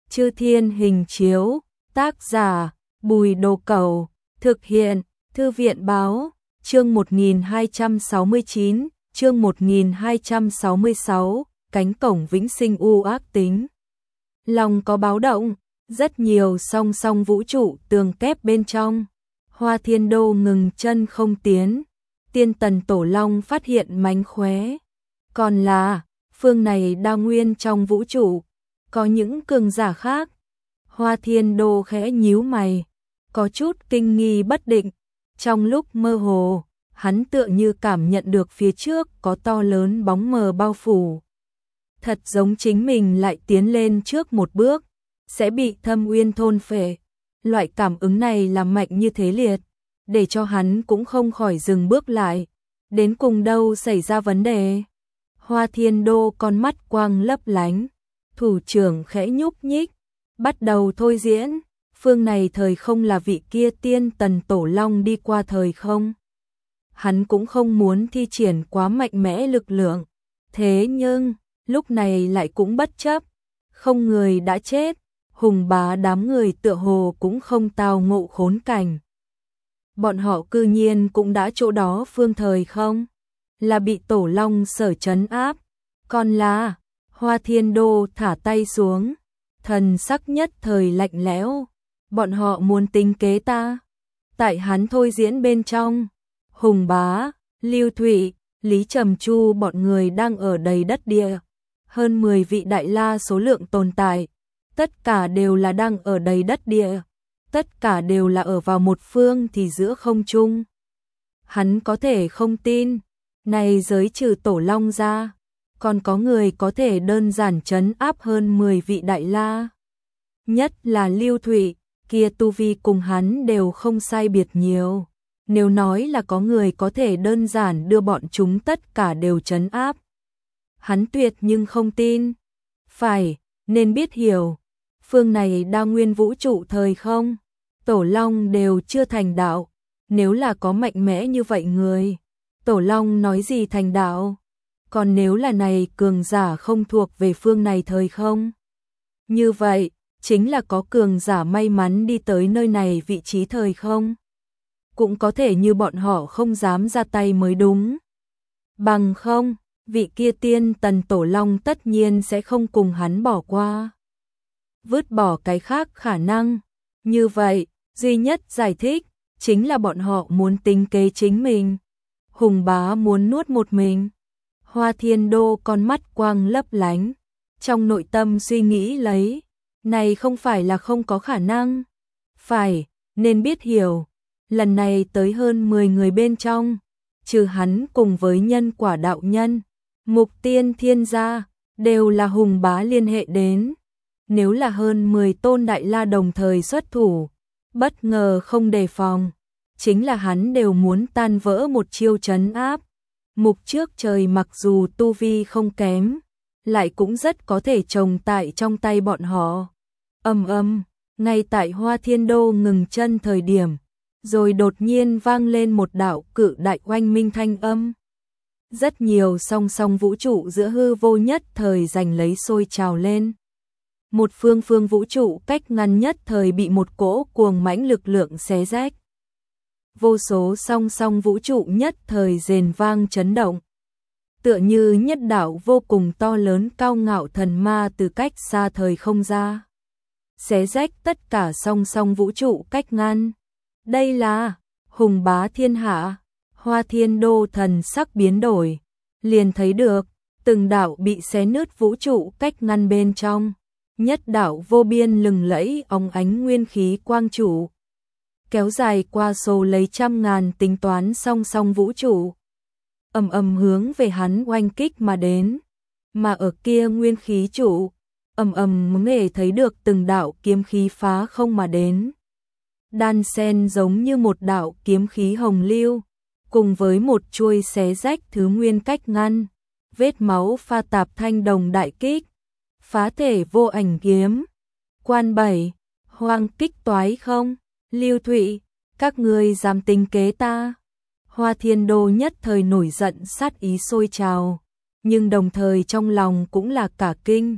Chư Thiên Hình Chiếu, tác giả Bùi Đồ Cẩu, thực hiện Thư viện Báo, chương 1269, chương 1266, cánh cổng vĩnh sinh u ác tính. Lòng có báo động, rất nhiều song song vũ trụ tường kép bên trong. Hoa Thiên Đô ngừng chân không tiến, Tiên Tần Tổ Long phát hiện mánh khóe. Còn là, phương này đa nguyên trong vũ trụ, có những cường giả khác. Hoa Thiên Đô khẽ nhíu mày, có chút kinh nghi bất định. Trong lúc mơ hồ, hắn tựa như cảm nhận được phía trước có to lớn bóng mờ bao phủ. Thật giống chính mình lại tiến lên trước một bước, sẽ bị Thâm Uyên thôn phệ. Loại cảm ứng này là mạnh như thế liệt, để cho hắn cũng không khỏi dừng bước lại. Đến cùng đâu xảy ra vấn đề? Hoa Thiên Đô con mắt quang lấp lánh, thủ trưởng khẽ nhúc nhích, bắt đầu thôi diễn. Phương này thời không là vị kia Tiên Tần Tổ Long đi qua thời không. Hắn cũng không muốn thi triển quá mạnh mẽ lực lượng, thế nhưng lúc này lại cũng bất chấp. Không người đã chết, Hùng Bá đám người tựa hồ cũng không tao ngộ khốn cảnh. Bọn họ cư nhiên cũng đã chỗ đó phương thời không, là bị Tổ Long sở trấn áp. Còn là, Hoa Thiên Đô thả tay xuống, thần sắc nhất thời lạnh lẽo. Bọn họ muốn tính kế ta. Tại hắn thôi diễn bên trong, Hùng Bá, Lưu Thụy, Lý Trầm Chu bọn người đang ở đầy đất địa. Hơn 10 vị đại la số lượng tồn tại, tất cả đều là đang ở đầy đất địa, tất cả đều là ở vào một phương thì giữa không trung. Hắn có thể không tin, này giới trừ Tổ Long ra, còn có người có thể đơn giản trấn áp hơn 10 vị đại la. Nhất là Lưu Thụy, kia tu vi cùng hắn đều không sai biệt nhiều. Nếu nói là có người có thể đơn giản đưa bọn chúng tất cả đều trấn áp, hắn tuyệt nhưng không tin. Phải, nên biết hiểu, phương này đa nguyên vũ trụ thời không, Tổ Long đều chưa thành đạo. Nếu là có mạnh mẽ như vậy người, Tổ Long nói gì thành đạo? Còn nếu là này cường giả không thuộc về phương này thời không, như vậy chính là có cường giả may mắn đi tới nơi này vị trí thời không. Cũng có thể như bọn họ không dám ra tay mới đúng. Bằng không, vị kia Tiên Tần Tổ Long tất nhiên sẽ không cùng hắn bỏ qua. Vứt bỏ cái khác khả năng. Như vậy, duy nhất giải thích chính là bọn họ muốn tính kế chính mình. Hùng Bá muốn nuốt một mình. Hoa Thiên Đô con mắt quang lấp lánh, trong nội tâm suy nghĩ lấy, này không phải là không có khả năng. Phải, nên biết hiểu, lần này tới hơn 10 người bên trong, trừ hắn cùng với Nhân Quả đạo nhân, Mục Tiên Thiên gia, đều là Hùng Bá liên hệ đến. Nếu là hơn 10 tôn đại la đồng thời xuất thủ, bất ngờ không đề phòng, chính là hắn đều muốn tan vỡ một chiêu trấn áp. Mục Trước Trời mặc dù tu vi không kém, lại cũng rất có thể trồng tại trong tay bọn họ. Ngay tại Hoa Thiên Đô ngừng chân thời điểm, rồi đột nhiên vang lên một đạo cự đại oanh minh thanh âm. Rất nhiều song song vũ trụ giữa hư vô nhất thời giành lấy sôi trào lên. Một phương phương vũ trụ cách ngăn nhất thời bị một cỗ cuồng mãnh lực lượng xé rách. Vô số song song vũ trụ nhất thời rền vang chấn động. Tựa như nhất đạo vô cùng to lớn cao ngạo thần ma từ cách xa thời không ra, xé rách tất cả song song vũ trụ cách ngăn. Đây là Hùng Bá thiên hạ. Hoa Thiên Đô thần sắc biến đổi, liền thấy được từng đạo bị xé nứt vũ trụ cách ngăn bên trong, nhất đạo vô biên lừng lẫy óng ánh nguyên khí quang trụ, kéo dài qua số lấy trăm ngàn tính toán song song vũ trụ, hướng về hắn oanh kích mà đến. Mà ở kia nguyên khí trụ, nghe thấy được từng đạo kiếm khí phá không mà đến, đan sen giống như một đạo kiếm khí hồng lưu, cùng với một chuôi xé rách thứ nguyên cách ngăn, vết máu pha tạp thanh đồng đại kích, phá thể vô ảnh kiếm. Quan 7, hoang kích toái không, Lưu Thụy, các ngươi dám tính kế ta. Hoa Thiên Đô nhất thời nổi giận, sát ý sôi trào, nhưng đồng thời trong lòng cũng là cả kinh.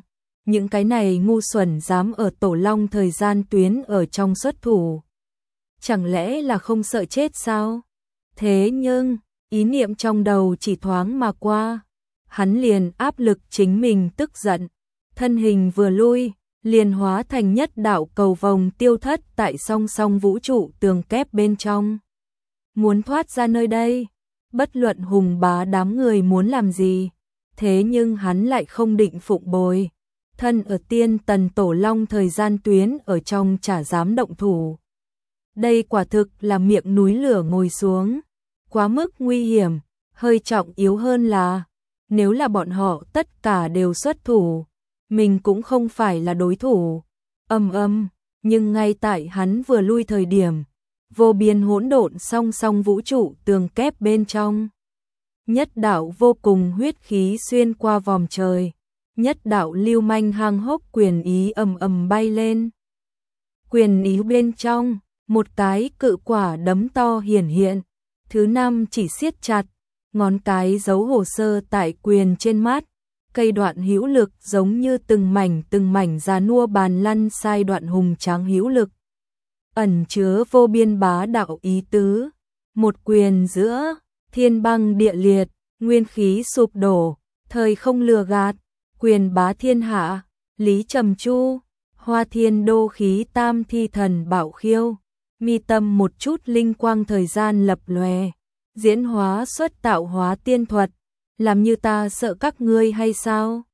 những cái này ngu xuẩn dám ở Tổ Long thời gian tuyến ở trong xuất thủ. Chẳng lẽ là không sợ chết sao? Thế nhưng, ý niệm trong đầu chỉ thoáng mà qua. Hắn liền áp lực chính mình tức giận. Thân hình vừa lui, liền hóa thành nhất đạo cầu vồng tiêu thất tại song song vũ trụ tường kép bên trong. Muốn thoát ra nơi đây, bất luận Hùng Bá đám người muốn làm gì, thế nhưng hắn lại không định phụng bồi. Thân ở Tiên Tần Tổ Long thời gian tuyến ở trong chả dám động thủ. Đây quả thực là miệng núi lửa ngồi xuống, quá mức nguy hiểm, hơi trọng yếu hơn là, nếu là bọn họ tất cả đều xuất thủ, mình cũng không phải là đối thủ. Nhưng ngay tại hắn vừa lui thời điểm, vô biên hỗn độn song song vũ trụ tường kép bên trong. Nhất đạo vô cùng huyết khí xuyên qua vòm trời, nhất đạo lưu manh hang hốc quyền ý ầm bay lên. Quyền ý bên trong, một cái cự quả đấm to hiển hiện, thứ năm chỉ siết chặt, ngón cái giấu hồ sơ tại quyền trên mắt, cây đoạn hữu lực giống như từng mảnh già nua bàn lăn sai đoạn hùng tráng hữu lực. Ẩn chứa vô biên bá đạo ý tứ, một quyền giữa, thiên băng địa liệt, nguyên khí sụp đổ, thời không lừa gạt, quyền bá thiên hạ, Lý Trầm Chu, Hoa Thiên Đô khí tam thi thần bảo khiêu, mi tâm một chút linh quang thời gian lập lòe, diễn hóa xuất tạo hóa tiên thuật, làm như ta sợ các ngươi hay sao?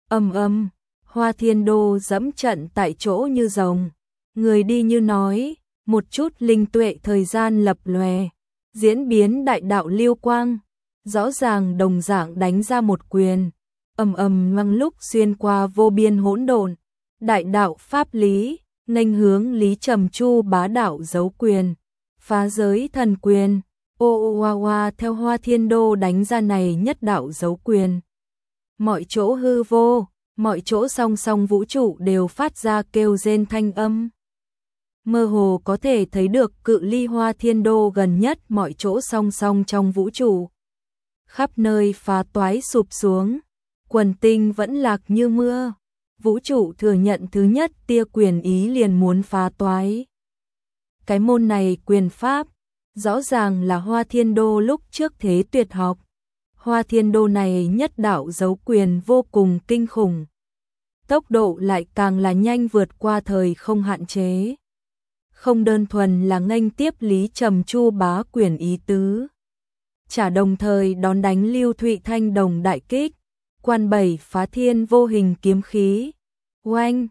Hoa Thiên Đô dẫm trận tại chỗ như rồng, người đi như nói, một chút linh tuệ thời gian lập lòe, diễn biến đại đạo lưu quang, rõ ràng đồng dạng đánh ra một quyền, mang lúc xuyên qua vô biên hỗn độn, đại đạo pháp lý, nghênh hướng Lý Trầm Chu bá đạo giấu quyền, phá giới thần quyền. Theo Hoa Thiên Đô đánh ra này nhất đạo giấu quyền. Mọi chỗ hư vô, mọi chỗ song song vũ trụ đều phát ra kêu rên thanh âm. Mơ hồ có thể thấy được cự ly Hoa Thiên Đô gần nhất mọi chỗ song song trong vũ trụ. Khắp nơi phá toái sụp xuống, quần tinh vẫn lạc như mưa. Vũ trụ thừa nhận thứ nhất tia quyền ý liền muốn phá toái. Cái môn này quyền pháp, rõ ràng là Hoa Thiên Đô lúc trước thế tuyệt học. Hoa Thiên Đô này nhất đạo giấu quyền vô cùng kinh khủng. Tốc độ lại càng là nhanh vượt qua thời không hạn chế. Không đơn thuần là nghênh tiếp Lý Trầm Chu bá quyền ý tứ. Chả đồng thời đón đánh Lưu Thụy Thanh đồng đại kích. Quan bảy phá thiên vô hình kiếm khí. Oanh,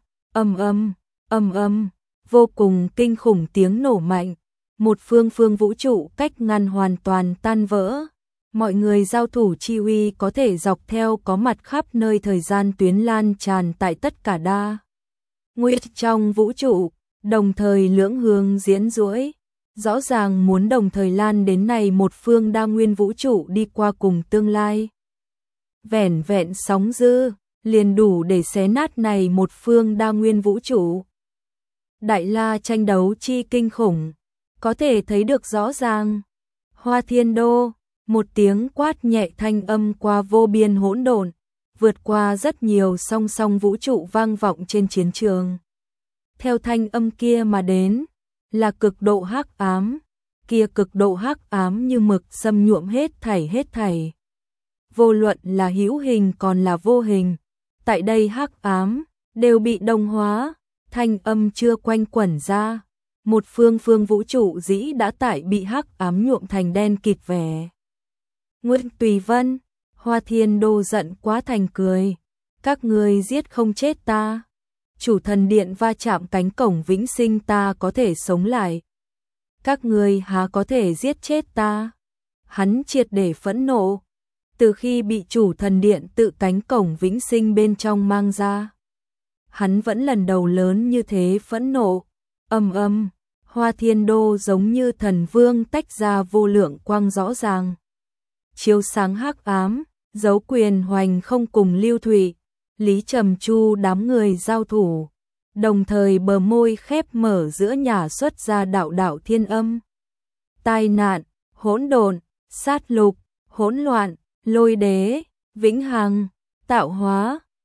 vô cùng kinh khủng tiếng nổ mạnh. Một phương vũ trụ cách ngăn hoàn toàn tan vỡ. Mọi người giao thủ chi uy có thể dọc theo có mặt khắp nơi thời gian tuyến lan tràn tại tất cả đa nguyên trong vũ trụ, đồng thời lưỡng hướng diễn duỗi, rõ ràng muốn đồng thời lan đến này một phương đa nguyên vũ trụ đi qua cùng tương lai. Vẻn vẹn sóng dư, liền đủ để xé nát này một phương đa nguyên vũ trụ. Đại la tranh đấu chi kinh khủng, có thể thấy được rõ ràng. Hoa Thiên Đô, một tiếng quát nhẹ thanh âm qua vô biên hỗn độn, vượt qua rất nhiều song song vũ trụ vang vọng trên chiến trường. Theo thanh âm kia mà đến, là cực độ hắc ám, kia cực độ hắc ám như mực xâm nhuộm hết thảy. Vô luận là hữu hình còn là vô hình, tại đây hắc ám đều bị đồng hóa, thanh âm chưa quanh quẩn ra. Một phương vũ trụ dĩ đã tại bị hắc ám nhuộm thành đen kịt vẻ. Nguyễn Tùy Vân, Hoa Thiên Đô giận quá thành cười. Các ngươi giết không chết ta. Chủ thần điện va chạm cánh cổng vĩnh sinh ta có thể sống lại. Các ngươi há có thể giết chết ta. Hắn triệt để phẫn nộ. Từ khi bị chủ thần điện tự cánh cổng vĩnh sinh bên trong mang ra, hắn vẫn lần đầu lớn như thế phẫn nộ. Hoa Thiên Đô giống như thần vương tách ra vô lượng quang rõ ràng. Chiếu sáng hắc ám, dấu quyền hoành không cùng Lưu Thụy, Lý Trầm Chu đám người giao thủ. Đồng thời bờ môi khép mở giữa nhà xuất ra đạo thiên âm. Tai nạn, hỗn độn, sát lục, hỗn loạn, lôi đế, vĩnh hằng, tạo hóa,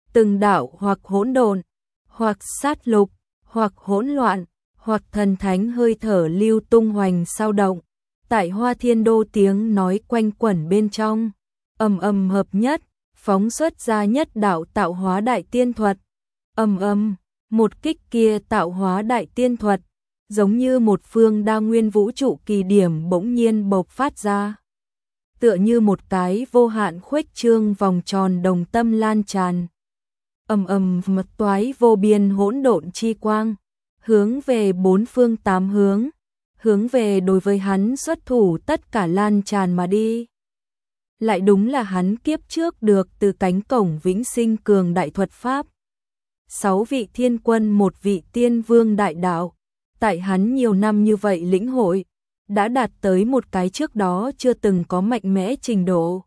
từng đạo hoặc hỗn độn, hoặc sát lục, hoặc hỗn loạn, hoặc thần thánh hơi thở lưu tung hoành sao động. Tại Hoa Thiên Đô tiếng nói quanh quẩn bên trong, ầm ầm hợp nhất, phóng xuất ra nhất đạo tạo hóa đại tiên thuật. Ầm ầm, một kích kia tạo hóa đại tiên thuật, giống như một phương đa nguyên vũ trụ kỳ điểm bỗng nhiên bộc phát ra. Tựa như một cái vô hạn khuếch trương vòng tròn đồng tâm lan tràn. Ầm ầm mật toái vô biên hỗn độn chi quang, hướng về bốn phương tám hướng, hướng về đối với hắn xuất thủ tất cả lan tràn mà đi. Lại đúng là hắn kiếp trước được từ cánh cổng vĩnh sinh cường đại thuật pháp. 6 vị thiên quân, một vị tiên vương đại đạo, tại hắn nhiều năm như vậy lĩnh hội, đã đạt tới một cái trước đó chưa từng có mạnh mẽ trình độ.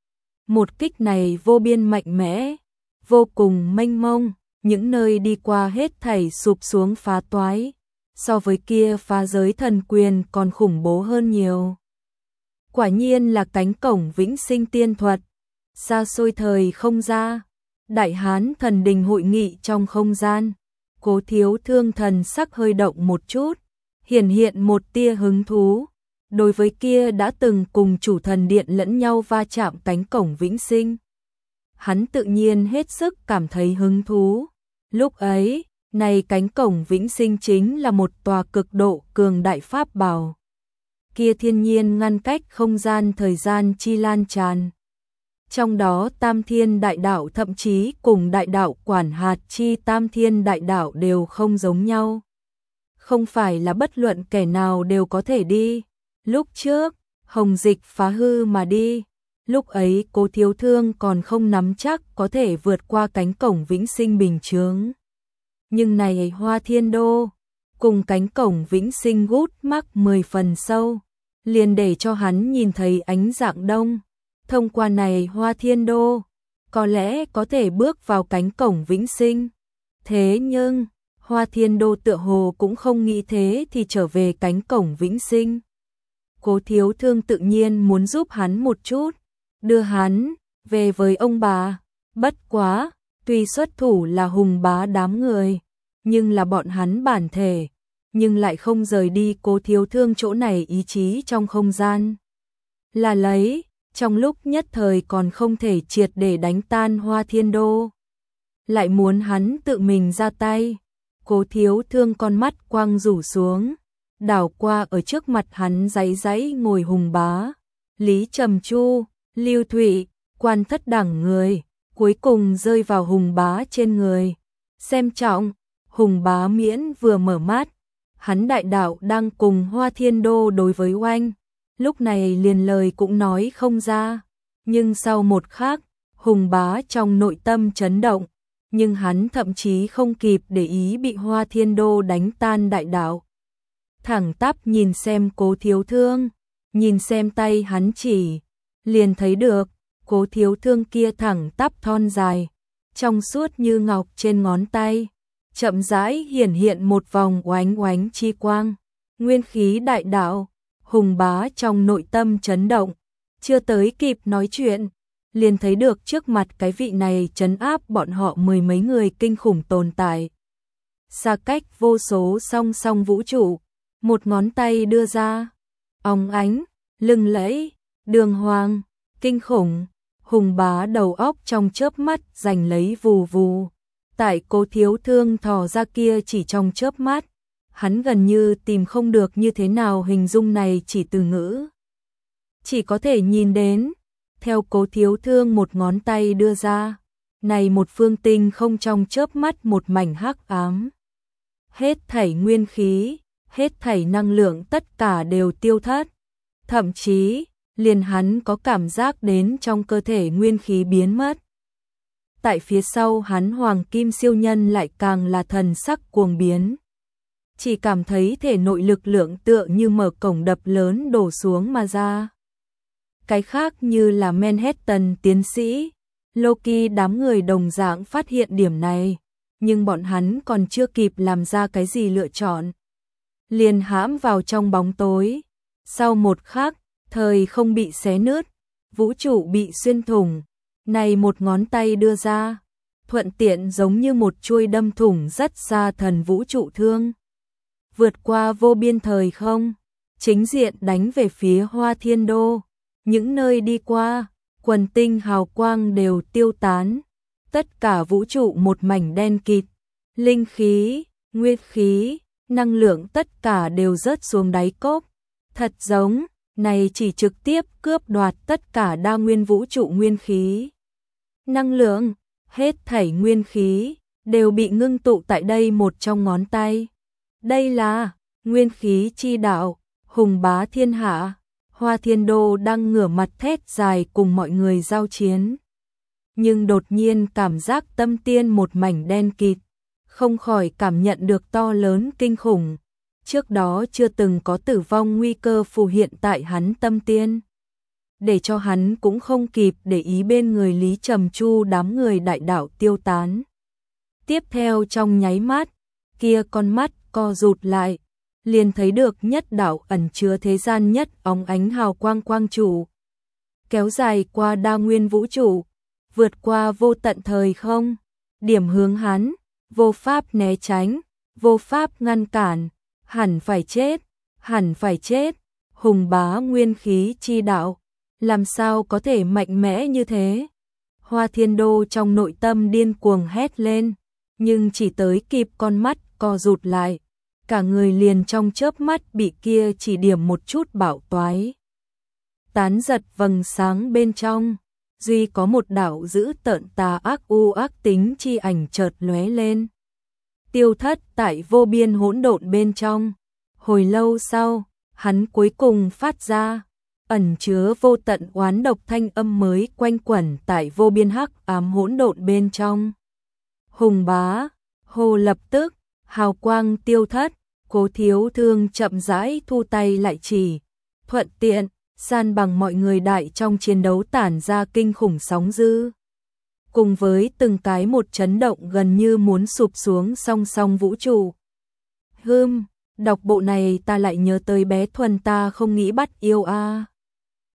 Một kích này vô biên mạnh mẽ, vô cùng mênh mông, những nơi đi qua hết thảy sụp xuống phá toái, so với kia phá giới thần quyền còn khủng bố hơn nhiều. Quả nhiên là cánh cổng vĩnh sinh tiên thuật, xa xôi thời không ra, Đại Hán thần đình hội nghị trong không gian, Cố Thiếu Thương thần sắc hơi động một chút, hiển hiện một tia hứng thú, đối với kia đã từng cùng chủ thần điện lẫn nhau va chạm cánh cổng vĩnh sinh. Hắn tự nhiên hết sức cảm thấy hứng thú. Lúc ấy, này cánh cổng vĩnh sinh chính là một tòa cực độ cường đại pháp bảo. Kia thiên nhiên ngăn cách không gian thời gian chi lan tràn. Trong đó Tam Thiên Đại Đạo thậm chí cùng Đại Đạo quản hạt chi Tam Thiên Đại Đạo đều không giống nhau. Không phải là bất luận kẻ nào đều có thể đi. Lúc trước, Hồng Dịch phá hư mà đi. Lúc ấy Cố Thiếu Thương còn không nắm chắc có thể vượt qua cánh cổng vĩnh sinh bình chướng. Nhưng này Hoa Thiên Đô, cùng cánh cổng vĩnh sinh gút mắc 10 phần sâu, liền để cho hắn nhìn thấy ánh dạng đông. Thông qua này Hoa Thiên Đô, có lẽ có thể bước vào cánh cổng vĩnh sinh. Thế nhưng, Hoa Thiên Đô tựa hồ cũng không nghĩ thế thì trở về cánh cổng vĩnh sinh. Cố Thiếu Thương tự nhiên muốn giúp hắn một chút, đưa hắn về với ông bà. Bất quá, tuy xuất thủ là Hùng Bá đám người, nhưng là bọn hắn bản thể, nhưng lại không rời đi Cố Thiếu Thương chỗ này ý chí trong không gian. Là lấy, trong lúc nhất thời còn không thể triệt để đánh tan Hoa Thiên Đô. Lại muốn hắn tự mình ra tay. Cố Thiếu Thương con mắt quang rủ xuống, đảo qua ở trước mặt hắn giãy giãy ngồi Hùng Bá, Lý Trầm Chu, Lưu Thụy, Quan Thất đẳng người, cuối cùng rơi vào Hùng Bá trên người. Xem trọng, Hùng Bá miễn vừa mở mắt, hắn đại đạo đang cùng Hoa Thiên Đô đối với oanh, lúc này liền lời cũng nói không ra, nhưng sau một khắc, Hùng Bá trong nội tâm chấn động, nhưng hắn thậm chí không kịp để ý bị Hoa Thiên Đô đánh tan đại đạo. Thẳng tắp nhìn xem Cố Thiếu Thương, nhìn xem tay hắn chỉ, liền thấy được, Cố Thiếu Thương kia thẳng tắp thon dài, trong suốt như ngọc trên ngón tay, chậm rãi hiển hiện một vòng oánh oánh chi quang, nguyên khí đại đạo. Hùng Bá trong nội tâm chấn động, chưa tới kịp nói chuyện, liền thấy được trước mặt cái vị này trấn áp bọn họ 10 mấy người kinh khủng tồn tại. Xa cách vô số song song vũ trụ, một ngón tay đưa ra, óng ánh, lừng lẫy, đường hoàng, kinh khủng. Hùng Bá đầu óc trong chớp mắt giành lấy vù vù. Tại Cố Thiếu Thương thò ra kia chỉ trong chớp mắt, hắn gần như tìm không được như thế nào hình dung này chỉ từ ngữ. Chỉ có thể nhìn đến, theo Cố Thiếu Thương một ngón tay đưa ra, này một phương tinh không trong chớp mắt một mảnh hắc ám. Hết thảy nguyên khí, hết thảy năng lượng tất cả đều tiêu thất. Thậm chí, liền hắn có cảm giác đến trong cơ thể nguyên khí biến mất. Tại phía sau hắn Hoàng Kim Siêu Nhân lại càng là thần sắc cuồng biến. Chỉ cảm thấy thể nội lực lượng tựa như mở cổng đập lớn đổ xuống mà ra. Cái khác như là Manhattan tiến sĩ, Loki đám người đồng dạng phát hiện điểm này, nhưng bọn hắn còn chưa kịp làm ra cái gì lựa chọn. Liền hãm vào trong bóng tối. Sau một khắc, thời không bị xé nứt, vũ trụ bị xuyên thủng, này một ngón tay đưa ra, thuận tiện giống như một chuôi đâm thủng rất xa thần vũ trụ thương. Vượt qua vô biên thời không, chính diện đánh về phía Hoa Thiên Đô. Những nơi đi qua, quần tinh hào quang đều tiêu tán. Tất cả vũ trụ một mảnh đen kịt. Linh khí, nguyên khí, năng lượng tất cả đều rớt xuống đáy cốc. Thật giống, này chỉ trực tiếp cướp đoạt tất cả đa nguyên vũ trụ nguyên khí. Năng lượng, hết thảy nguyên khí, đều bị ngưng tụ tại đây một trong ngón tay. Đây là nguyên khí chi đạo, hùng bá thiên hạ. Hoa Thiên Đô đang ngửa mặt thét dài cùng mọi người giao chiến. Nhưng đột nhiên cảm giác tâm tiên một mảnh đen kịt, không khỏi cảm nhận được to lớn kinh khủng. Trước đó chưa từng có tử vong nguy cơ phù hiện tại hắn tâm tiên. Để cho hắn cũng không kịp để ý bên người Lý Trầm Chu đám người đại đạo tiêu tán. Tiếp theo trong nháy mắt, kia con mắt co rụt lại, liền thấy được nhất đạo ẩn chứa thế gian nhất óng ánh hào quang quang trụ. Kéo dài qua đa nguyên vũ trụ, vượt qua vô tận thời không, điểm hướng hắn, vô pháp né tránh, vô pháp ngăn cản, hẳn phải chết, hẳn phải chết. Hùng bá nguyên khí chi đạo, làm sao có thể mạnh mẽ như thế? Hoa Thiên Đô trong nội tâm điên cuồng hét lên, nhưng chỉ tới kịp con mắt co rụt lại, cả người liền trong chớp mắt bị kia chỉ điểm một chút bạo toái. Tán giật vầng sáng bên trong, duy có một đạo dữ tợn tà ác u ác tính chi ảnh chợt lóe lên. Tiêu thất tại vô biên hỗn độn bên trong. Hồi lâu sau, hắn cuối cùng phát ra, ẩn chứa vô tận oán độc thanh âm mới quanh quẩn tại vô biên hắc ám hỗn độn bên trong. Hùng bá, hồ lập tức, hào quang tiêu thất, Cố Thiếu Thương chậm rãi thu tay lại chỉ, thuận tiện, san bằng mọi người đại trong chiến đấu tản ra kinh khủng sóng dữ. Cùng với từng cái một chấn động gần như muốn sụp xuống song song vũ trụ. Đọc bộ này ta lại nhớ tới bé Thuần ta không nghĩ bắt yêu a.